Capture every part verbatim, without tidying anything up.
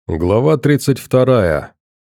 Глава тридцать вторая.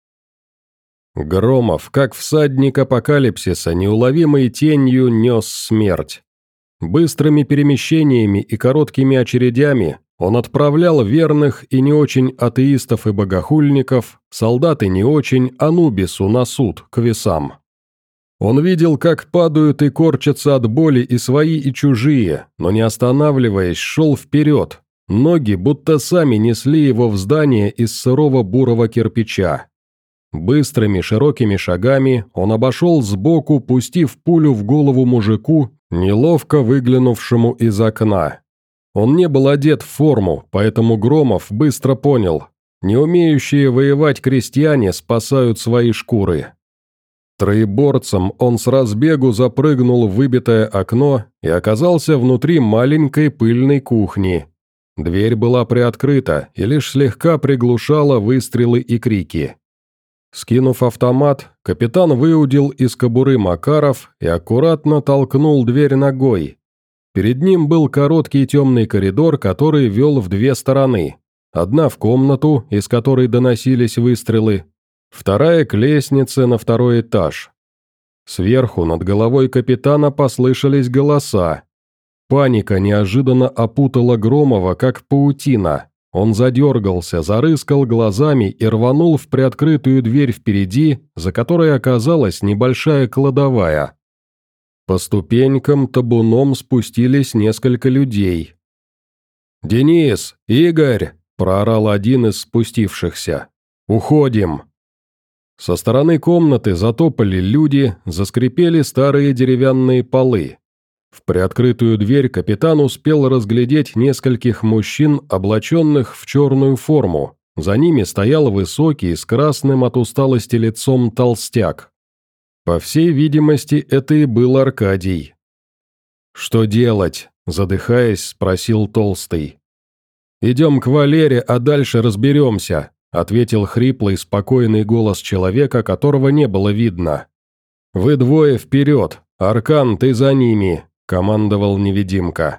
Громов, как всадник апокалипсиса, неуловимой тенью нес смерть. Быстрыми перемещениями и короткими очередями он отправлял верных и не очень атеистов и богохульников, солдат и не очень, Анубису на суд, к весам. Он видел, как падают и корчатся от боли и свои, и чужие, но не останавливаясь, шел вперед. Ноги будто сами несли его в здание из сырого бурого кирпича. Быстрыми широкими шагами он обошел сбоку, пустив пулю в голову мужику, неловко выглянувшему из окна. Он не был одет в форму, поэтому Громов быстро понял: не умеющие воевать крестьяне спасают свои шкуры. Троеборцем он с разбегу запрыгнул в выбитое окно и оказался внутри маленькой пыльной кухни. Дверь была приоткрыта и лишь слегка приглушала выстрелы и крики. Скинув автомат, капитан выудил из кобуры Макаров и аккуратно толкнул дверь ногой. Перед ним был короткий темный коридор, который вел в две стороны. Одна в комнату, из которой доносились выстрелы, вторая к лестнице на второй этаж. Сверху над головой капитана послышались голоса. Паника неожиданно опутала Громова, как паутина. Он задергался, зарыскал глазами и рванул в приоткрытую дверь впереди, за которой оказалась небольшая кладовая. По ступенькам табуном спустились несколько людей. «Денис! Игорь!» – проорал один из спустившихся. «Уходим!» Со стороны комнаты затопали люди, заскрипели старые деревянные полы. В приоткрытую дверь капитан успел разглядеть нескольких мужчин, облаченных в черную форму. За ними стоял высокий, с красным от усталости лицом толстяк. По всей видимости, это и был Аркадий. «Что делать?» – задыхаясь, спросил Толстый. «Идем к Валере, а дальше разберемся», – ответил хриплый, спокойный голос человека, которого не было видно. «Вы двое вперед, Аркан, ты за ними», – командовал невидимка.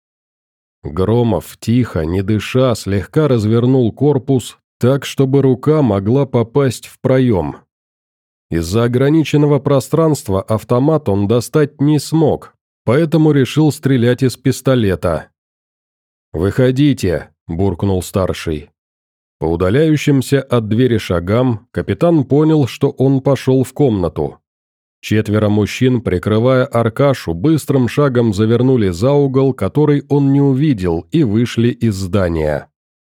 Громов, тихо, не дыша, слегка развернул корпус так, чтобы рука могла попасть в проем. Из-за ограниченного пространства автомат он достать не смог, поэтому решил стрелять из пистолета. «Выходите», – буркнул старший. По удаляющимся от двери шагам капитан понял, что он пошел в комнату. Четверо мужчин, прикрывая Аркашу, быстрым шагом завернули за угол, который он не увидел, и вышли из здания.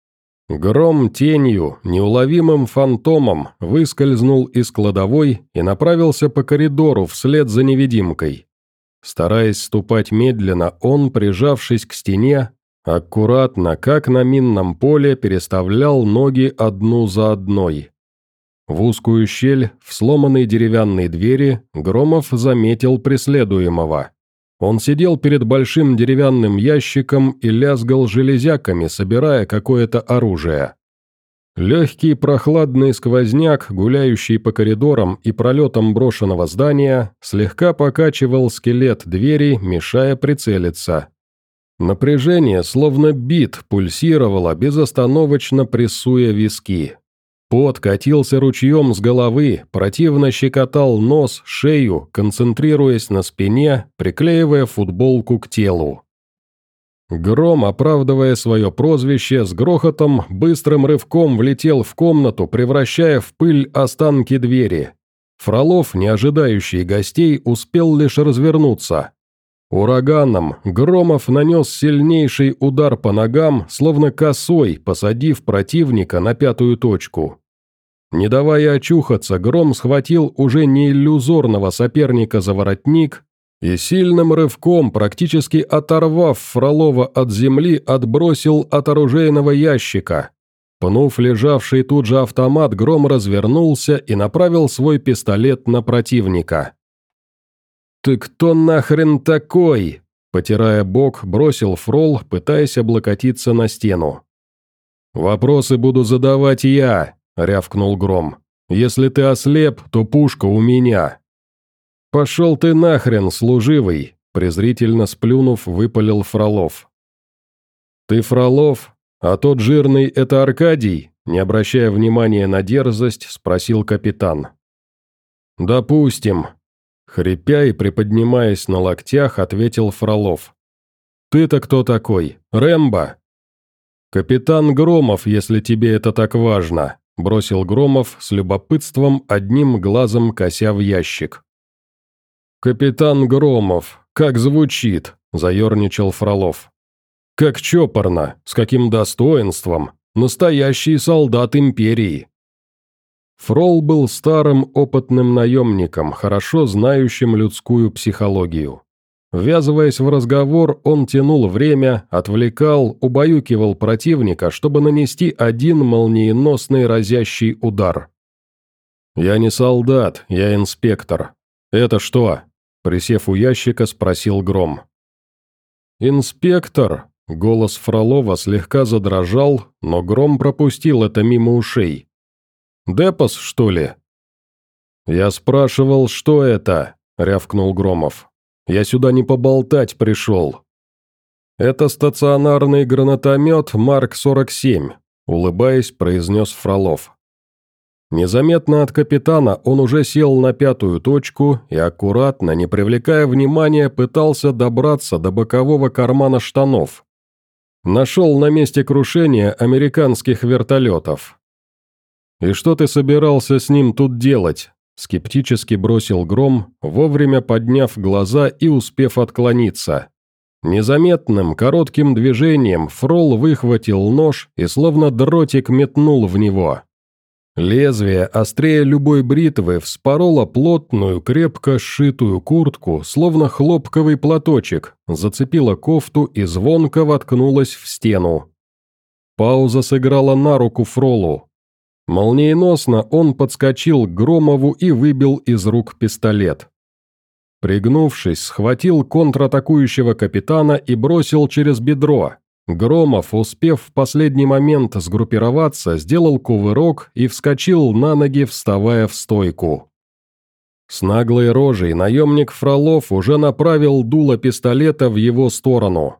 Гром тенью, неуловимым фантомом, выскользнул из кладовой и направился по коридору вслед за невидимкой. Стараясь ступать медленно, он, прижавшись к стене, аккуратно, как на минном поле, переставлял ноги одну за одной. В узкую щель, в сломанной деревянной двери, Громов заметил преследуемого. Он сидел перед большим деревянным ящиком и лязгал железяками, собирая какое-то оружие. Легкий прохладный сквозняк, гуляющий по коридорам и пролетам брошенного здания, слегка покачивал скелет двери, мешая прицелиться. Напряжение, словно бит, пульсировало, безостановочно прессуя виски. Пот катился ручьем с головы, противно щекотал нос, шею, концентрируясь на спине, приклеивая футболку к телу. Гром, оправдывая свое прозвище, с грохотом быстрым рывком влетел в комнату, превращая в пыль останки двери. Фролов, не ожидающий гостей, успел лишь развернуться. Ураганом Громов нанес сильнейший удар по ногам, словно косой, посадив противника на пятую точку. Не давая очухаться, Гром схватил уже не иллюзорного соперника за воротник и сильным рывком, практически оторвав Фролова от земли, отбросил от оружейного ящика. Пнув лежавший тут же автомат, Гром развернулся и направил свой пистолет на противника. «Ты кто нахрен такой?» – потирая бок, бросил Фрол, пытаясь облокотиться на стену. «Вопросы буду задавать я», – рявкнул Гром. «Если ты ослеп, то пушка у меня». «Пошел ты нахрен, служивый», – презрительно сплюнув, выпалил Фролов. «Ты Фролов, а тот жирный – это Аркадий?» Не обращая внимания на дерзость, спросил капитан. «Допустим», — хрипя и приподнимаясь на локтях, ответил Фролов. «Ты-то кто такой? Рэмбо?» «Капитан Громов, если тебе это так важно», — бросил Громов с любопытством, одним глазом кося в ящик. «Капитан Громов, как звучит», — заерничал Фролов. «Как чопорно, с каким достоинством, настоящий солдат империи». Фрол был старым опытным наемником, хорошо знающим людскую психологию. Ввязываясь в разговор, он тянул время, отвлекал, убаюкивал противника, чтобы нанести один молниеносный разящий удар. «Я не солдат, я инспектор. Это что?» – присев у ящика, спросил Гром. «Инспектор?» – голос Фролова слегка задрожал, но Гром пропустил это мимо ушей. «Депос, что ли?» «Я спрашивал, что это?» – рявкнул Громов. «Я сюда не поболтать пришел». «Это стационарный гранатомет Марк сорок семь», – улыбаясь, произнес Фролов. Незаметно от капитана он уже сел на пятую точку и аккуратно, не привлекая внимания, пытался добраться до бокового кармана штанов. Нашел на месте крушения американских вертолетов. «И что ты собирался с ним тут делать?» – скептически бросил Гром, вовремя подняв глаза и успев отклониться. Незаметным, коротким движением Фрол выхватил нож и словно дротик метнул в него. Лезвие, острее любой бритвы, вспороло плотную, крепко сшитую куртку, словно хлопковый платочек, зацепило кофту и звонко воткнулось в стену. Пауза сыграла на руку Фролу. Молниеносно он подскочил к Громову и выбил из рук пистолет. Пригнувшись, схватил контратакующего капитана и бросил через бедро. Громов, успев в последний момент сгруппироваться, сделал кувырок и вскочил на ноги, вставая в стойку. С наглой рожей наемник Фролов уже направил дуло пистолета в его сторону.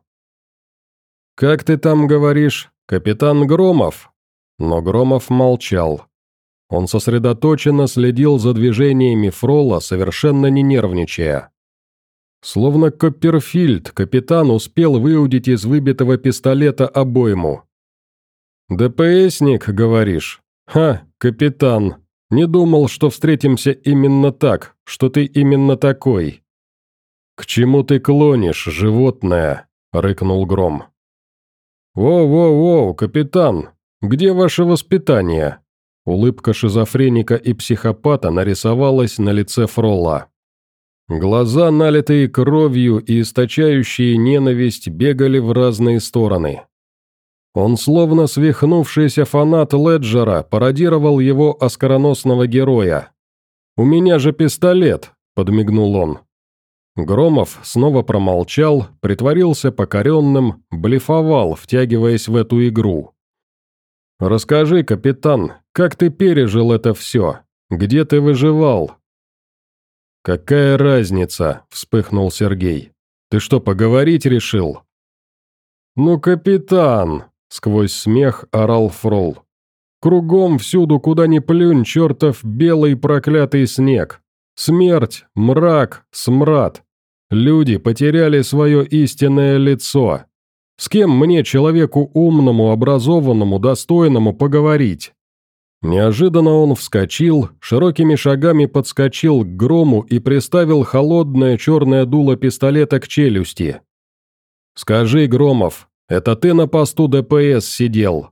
«Как ты там говоришь, капитан Громов?» Но Громов молчал. Он сосредоточенно следил за движениями Фрола, совершенно не нервничая. Словно Копперфильд, капитан успел выудить из выбитого пистолета обойму. «ДПСник, говоришь? Ха, капитан, не думал, что встретимся именно так, что ты именно такой». «К чему ты клонишь, животное?» – рыкнул Гром. «Воу-воу-воу, капитан, где ваше воспитание?» Улыбка шизофреника и психопата нарисовалась на лице Фрола. Глаза, налитые кровью и источающие ненависть, бегали в разные стороны. Он, словно свихнувшийся фанат Леджера, пародировал его оскароносного героя. «У меня же пистолет», — подмигнул он. Громов снова промолчал, притворился покоренным, блефовал, втягиваясь в эту игру. «Расскажи, капитан, как ты пережил это все? Где ты выживал?» «Какая разница?» – вспыхнул Сергей. «Ты что, поговорить решил?» «Ну, капитан!» – сквозь смех орал Фрол. «Кругом всюду, куда ни плюнь, чертов белый проклятый снег. Смерть, мрак, смрад. Люди потеряли свое истинное лицо. С кем мне, человеку умному, образованному, достойному, поговорить?» Неожиданно он вскочил, широкими шагами подскочил к Грому и приставил холодное черное дуло пистолета к челюсти. «Скажи, Громов, это ты на посту ДПС сидел?»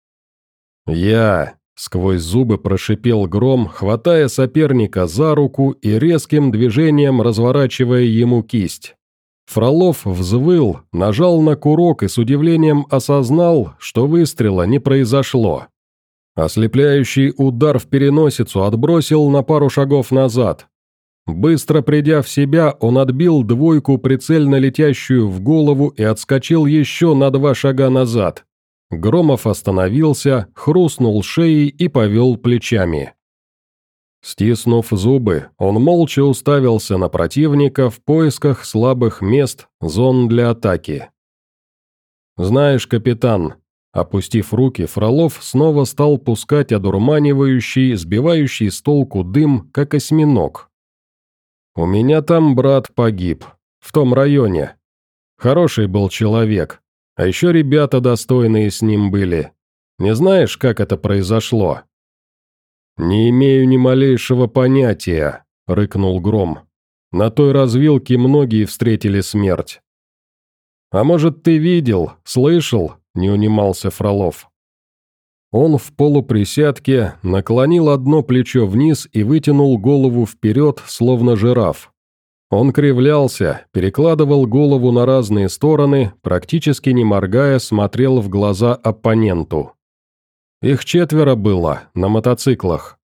«Я», — сквозь зубы прошипел Гром, хватая соперника за руку и резким движением разворачивая ему кисть. Фролов взвыл, нажал на курок и с удивлением осознал, что выстрела не произошло. Ослепляющий удар в переносицу отбросил на пару шагов назад. Быстро придя в себя, он отбил двойку, прицельно летящую в голову, и отскочил еще на два шага назад. Громов остановился, хрустнул шеей и повел плечами. Стиснув зубы, он молча уставился на противника в поисках слабых мест, зон для атаки. «Знаешь, капитан, Опустив руки, Фролов снова стал пускать одурманивающий, сбивающий с толку дым, как осьминог. «У меня там брат погиб. В том районе. Хороший был человек. А еще ребята достойные с ним были. Не знаешь, как это произошло?» «Не имею ни малейшего понятия», — рыкнул Гром. «На той развилке многие встретили смерть». «А может, ты видел, слышал?» — не унимался Фролов. Он в полуприсядке наклонил одно плечо вниз и вытянул голову вперед, словно жираф. Он кривлялся, перекладывал голову на разные стороны, практически не моргая, смотрел в глаза оппоненту. Их четверо было, на мотоциклах.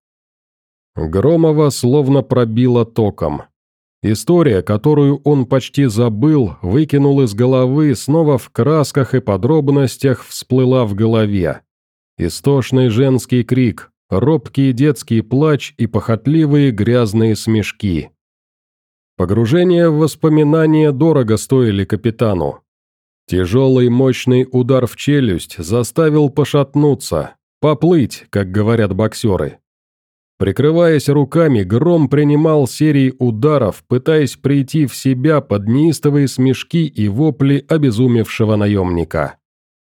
Громова словно пробило током. История, которую он почти забыл, выкинул из головы, снова в красках и подробностях всплыла в голове. Истошный женский крик, робкий детский плач и похотливые грязные смешки. Погружение в воспоминания дорого стоили капитану. Тяжелый мощный удар в челюсть заставил пошатнуться, поплыть, как говорят боксеры. Прикрываясь руками, Гром принимал серии ударов, пытаясь прийти в себя под неистовые смешки и вопли обезумевшего наемника.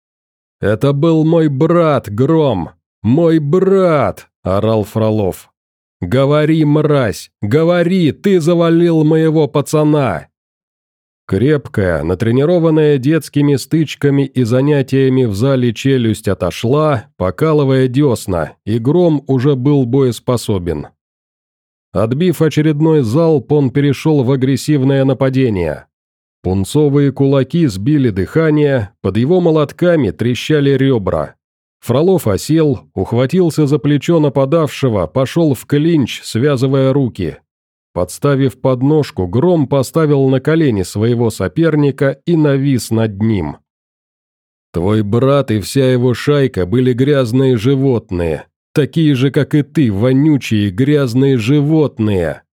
«Это был мой брат, Гром! Мой брат!» – орал Фролов. «Говори, мразь! Говори! Ты завалил моего пацана!» Крепкая, натренированная детскими стычками и занятиями в зале челюсть отошла, покалывая десна, и Гром уже был боеспособен. Отбив очередной залп, он перешел в агрессивное нападение. Пунцовые кулаки сбили дыхание, под его молотками трещали ребра. Фролов осел, ухватился за плечо нападавшего, пошел в клинч, связывая руки. Подставив подножку, Гром поставил на колени своего соперника и навис над ним. «Твой брат и вся его шайка были грязные животные, такие же, как и ты, вонючие грязные животные!»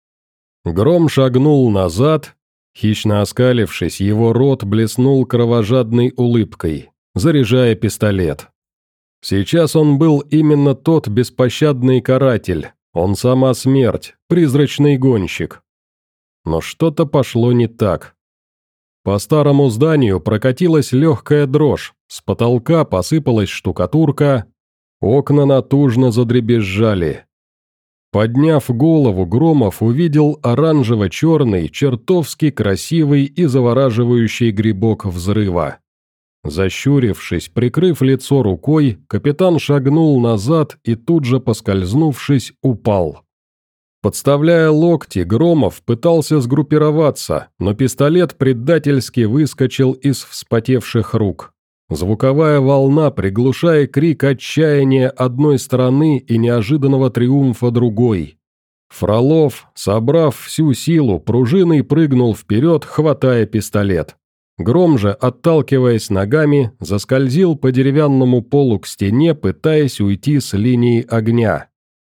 Гром шагнул назад, хищно оскалившись, его рот блеснул кровожадной улыбкой, заряжая пистолет. Сейчас он был именно тот беспощадный каратель. Он сама смерть, призрачный гонщик. Но что-то пошло не так. По старому зданию прокатилась легкая дрожь, с потолка посыпалась штукатурка, окна натужно задребезжали. Подняв голову, Громов увидел оранжево-черный, чертовски красивый и завораживающий грибок взрыва. Защурившись, прикрыв лицо рукой, капитан шагнул назад и тут же, поскользнувшись, упал. Подставляя локти, Громов пытался сгруппироваться, но пистолет предательски выскочил из вспотевших рук. Звуковая волна, приглушая крик отчаяния одной стороны и неожиданного триумфа другой. Фролов, собрав всю силу, пружиной прыгнул вперед, хватая пистолет. Гром же, отталкиваясь ногами, заскользил по деревянному полу к стене, пытаясь уйти с линии огня.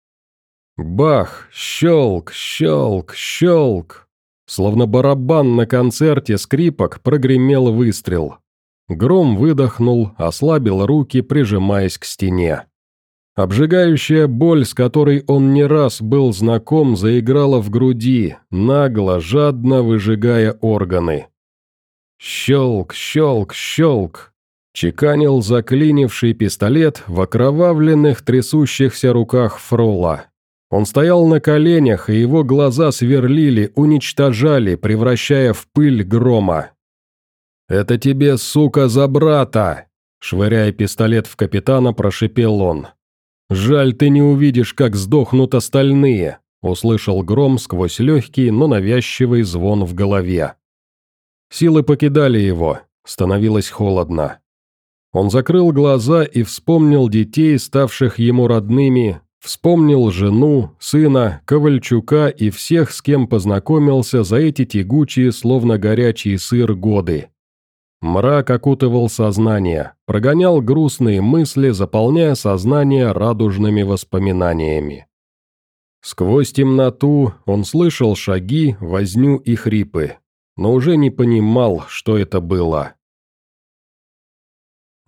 Бах! Щелк! Щелк! Щелк! Словно барабан на концерте скрипок прогремел выстрел. Гром выдохнул, ослабил руки, прижимаясь к стене. Обжигающая боль, с которой он не раз был знаком, заиграла в груди, нагло, жадно выжигая органы. Щелк, щелк, щелк. Чеканил заклинивший пистолет в окровавленных трясущихся руках Фрола. Он стоял на коленях, и его глаза сверлили, уничтожали, превращая в пыль Грома. «Это тебе, сука, за брата!» Швыряя пистолет в капитана, прошипел он. «Жаль, ты не увидишь, как сдохнут остальные», услышал Гром сквозь легкий, но навязчивый звон в голове. Силы покидали его, становилось холодно. Он закрыл глаза и вспомнил детей, ставших ему родными, вспомнил жену, сына, Ковальчука и всех, с кем познакомился за эти тягучие, словно горячий сыр, годы. Мрак окутывал сознание, прогонял грустные мысли, заполняя сознание радужными воспоминаниями. Сквозь темноту он слышал шаги, возню и хрипы, но уже не понимал, что это было.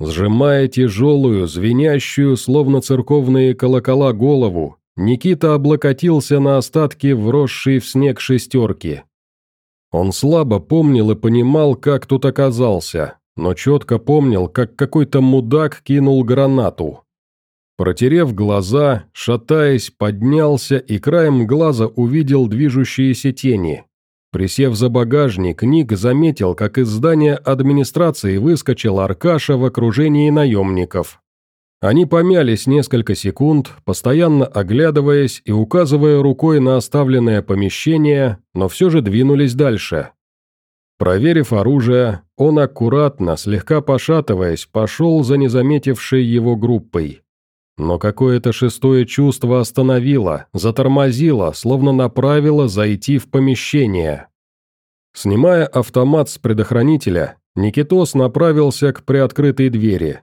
Сжимая тяжелую, звенящую, словно церковные колокола, голову, Никита облокотился на остатки вросшей в снег шестерки. Он слабо помнил и понимал, как тут оказался, но четко помнил, как какой-то мудак кинул гранату. Протерев глаза, шатаясь, поднялся и краем глаза увидел движущиеся тени. Присев за багажник, Ник заметил, как из здания администрации выскочил Аркаша в окружении наемников. Они помялись несколько секунд, постоянно оглядываясь и указывая рукой на оставленное помещение, но все же двинулись дальше. Проверив оружие, он аккуратно, слегка пошатываясь, пошел за незаметившей его группой. Но какое-то шестое чувство остановило, затормозило, словно направило зайти в помещение. Снимая автомат с предохранителя, Никитос направился к приоткрытой двери.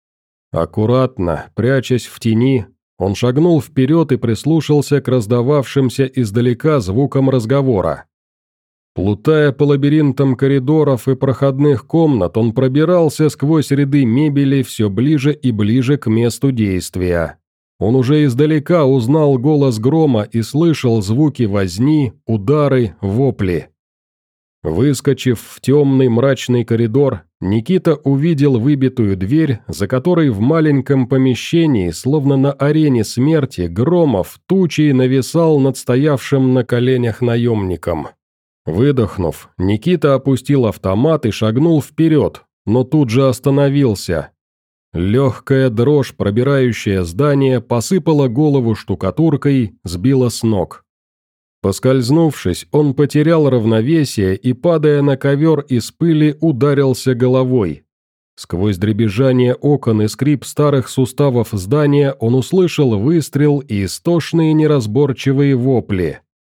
Аккуратно, прячась в тени, он шагнул вперед и прислушался к раздававшимся издалека звукам разговора. Плутая по лабиринтам коридоров и проходных комнат, он пробирался сквозь ряды мебели все ближе и ближе к месту действия. Он уже издалека узнал голос грома и слышал звуки возни, удары, вопли. Выскочив в темный мрачный коридор, Никита увидел выбитую дверь, за которой в маленьком помещении, словно на арене смерти, Громов тучей нависал над стоявшим на коленях наемником. Выдохнув, Никита опустил автомат и шагнул вперед, но тут же остановился. Легкая дрожь, пробирающая здание, посыпала голову штукатуркой, сбила с ног. Поскользнувшись, он потерял равновесие и, падая на ковер из пыли, ударился головой. Сквозь дребезжание окон и скрип старых суставов здания он услышал выстрел и истошные неразборчивые вопли.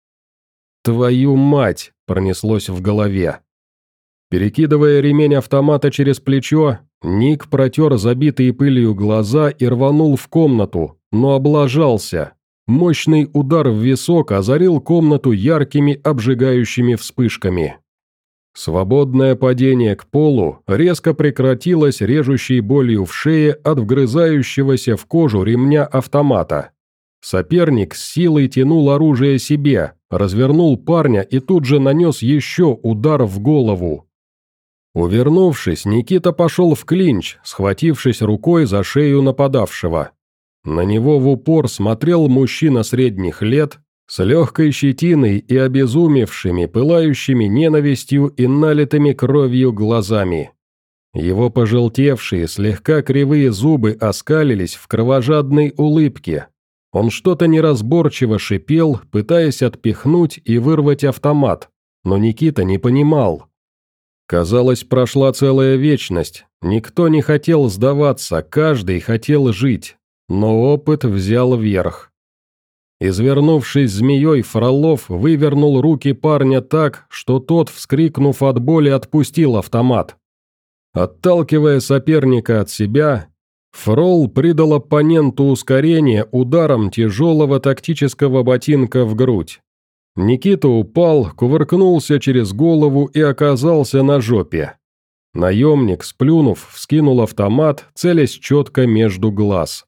«Твою мать!» – пронеслось в голове. Перекидывая ремень автомата через плечо, Ник протер забитые пылью глаза и рванул в комнату, но облажался. Мощный удар в висок озарил комнату яркими обжигающими вспышками. Свободное падение к полу резко прекратилось режущей болью в шее от вгрызающегося в кожу ремня автомата. Соперник с силой тянул оружие себе, развернул парня и тут же нанес еще удар в голову. Увернувшись, Никита пошел в клинч, схватившись рукой за шею нападавшего. На него в упор смотрел мужчина средних лет, с легкой щетиной и обезумевшими, пылающими ненавистью и налитыми кровью глазами. Его пожелтевшие, слегка кривые зубы оскалились в кровожадной улыбке. Он что-то неразборчиво шипел, пытаясь отпихнуть и вырвать автомат, но Никита не понимал. Казалось, прошла целая вечность, никто не хотел сдаваться, каждый хотел жить, но опыт взял верх. Извернувшись змеей, Фролов вывернул руки парня так, что тот, вскрикнув от боли, отпустил автомат. Отталкивая соперника от себя, Фрол придал оппоненту ускорение ударом тяжелого тактического ботинка в грудь. Никита упал, кувыркнулся через голову и оказался на жопе. Наемник, сплюнув, вскинул автомат, целясь четко между глаз.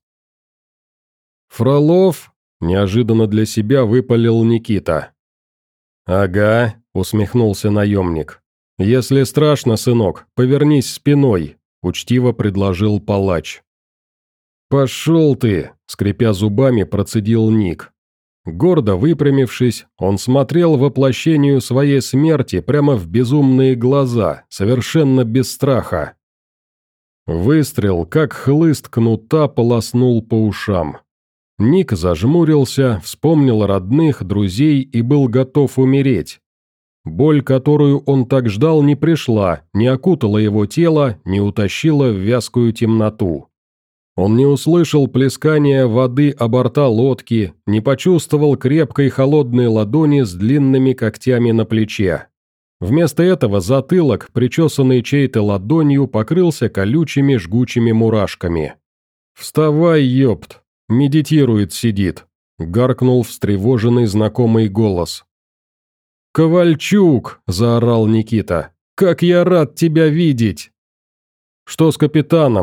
«Фролов?» – неожиданно для себя выпалил Никита. «Ага», – усмехнулся наемник. «Если страшно, сынок, повернись спиной», – учтиво предложил палач. «Пошел ты!» – скрипя зубами, процедил Ник. Гордо выпрямившись, он смотрел воплощению своей смерти прямо в безумные глаза, совершенно без страха. Выстрел, как хлыст кнута, полоснул по ушам. Ник зажмурился, вспомнил родных, друзей и был готов умереть. Боль, которую он так ждал, не пришла, не окутала его тело, не утащила в вязкую темноту. Он не услышал плескания воды о борта лодки, не почувствовал крепкой холодной ладони с длинными когтями на плече. Вместо этого затылок, причесанный чьей-то ладонью, покрылся колючими жгучими мурашками. «Вставай, ёпт! Медитирует, сидит!» – гаркнул встревоженный знакомый голос. «Ковальчук!» – заорал Никита. «Как я рад тебя видеть!» «Что с капитаном?»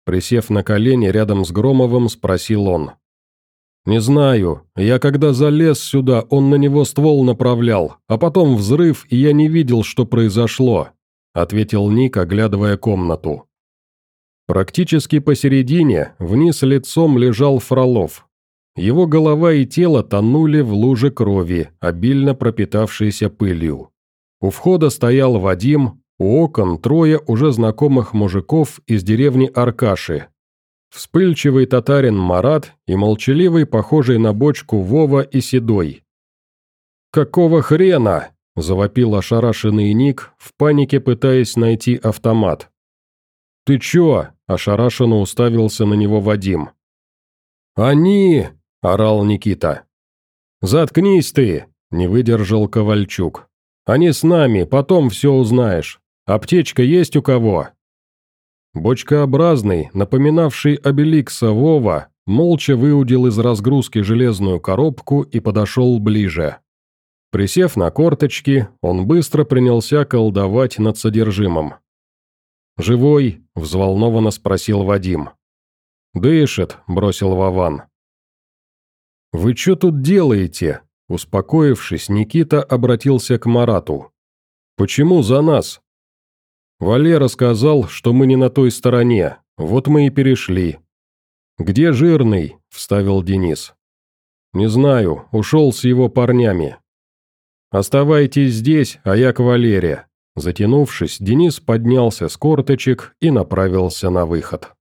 Присев на колени рядом с Громовым, спросил он. «Не знаю. Я когда залез сюда, он на него ствол направлял, а потом взрыв, и я не видел, что произошло», — ответил Ник, оглядывая комнату. Практически посередине, вниз лицом лежал Фролов. Его голова и тело тонули в луже крови, обильно пропитавшейся пылью. У входа стоял Вадим, у окон трое уже знакомых мужиков из деревни Аркаши. Вспыльчивый татарин Марат и молчаливый, похожий на бочку Вова и Седой. «Какого хрена?» – завопил ошарашенный Ник, в панике пытаясь найти автомат. «Ты чё?» – ошарашенно уставился на него Вадим. «Они!» – орал Никита. «Заткнись ты!» – не выдержал Ковальчук. «Они с нами, потом все узнаешь. Аптечка есть у кого?» Бочкообразный, напоминавший Обеликса Вова, молча выудил из разгрузки железную коробку и подошел ближе. Присев на корточки, он быстро принялся колдовать над содержимым. «Живой?» – взволнованно спросил Вадим. «Дышит», – бросил Вован. «Вы что тут делаете?» – успокоившись, Никита обратился к Марату. «Почему за нас?» «Валера сказал, что мы не на той стороне, вот мы и перешли». «Где Жирный?» – вставил Денис. «Не знаю, ушел с его парнями». «Оставайтесь здесь, а я к Валере». Затянувшись, Денис поднялся с корточек и направился на выход.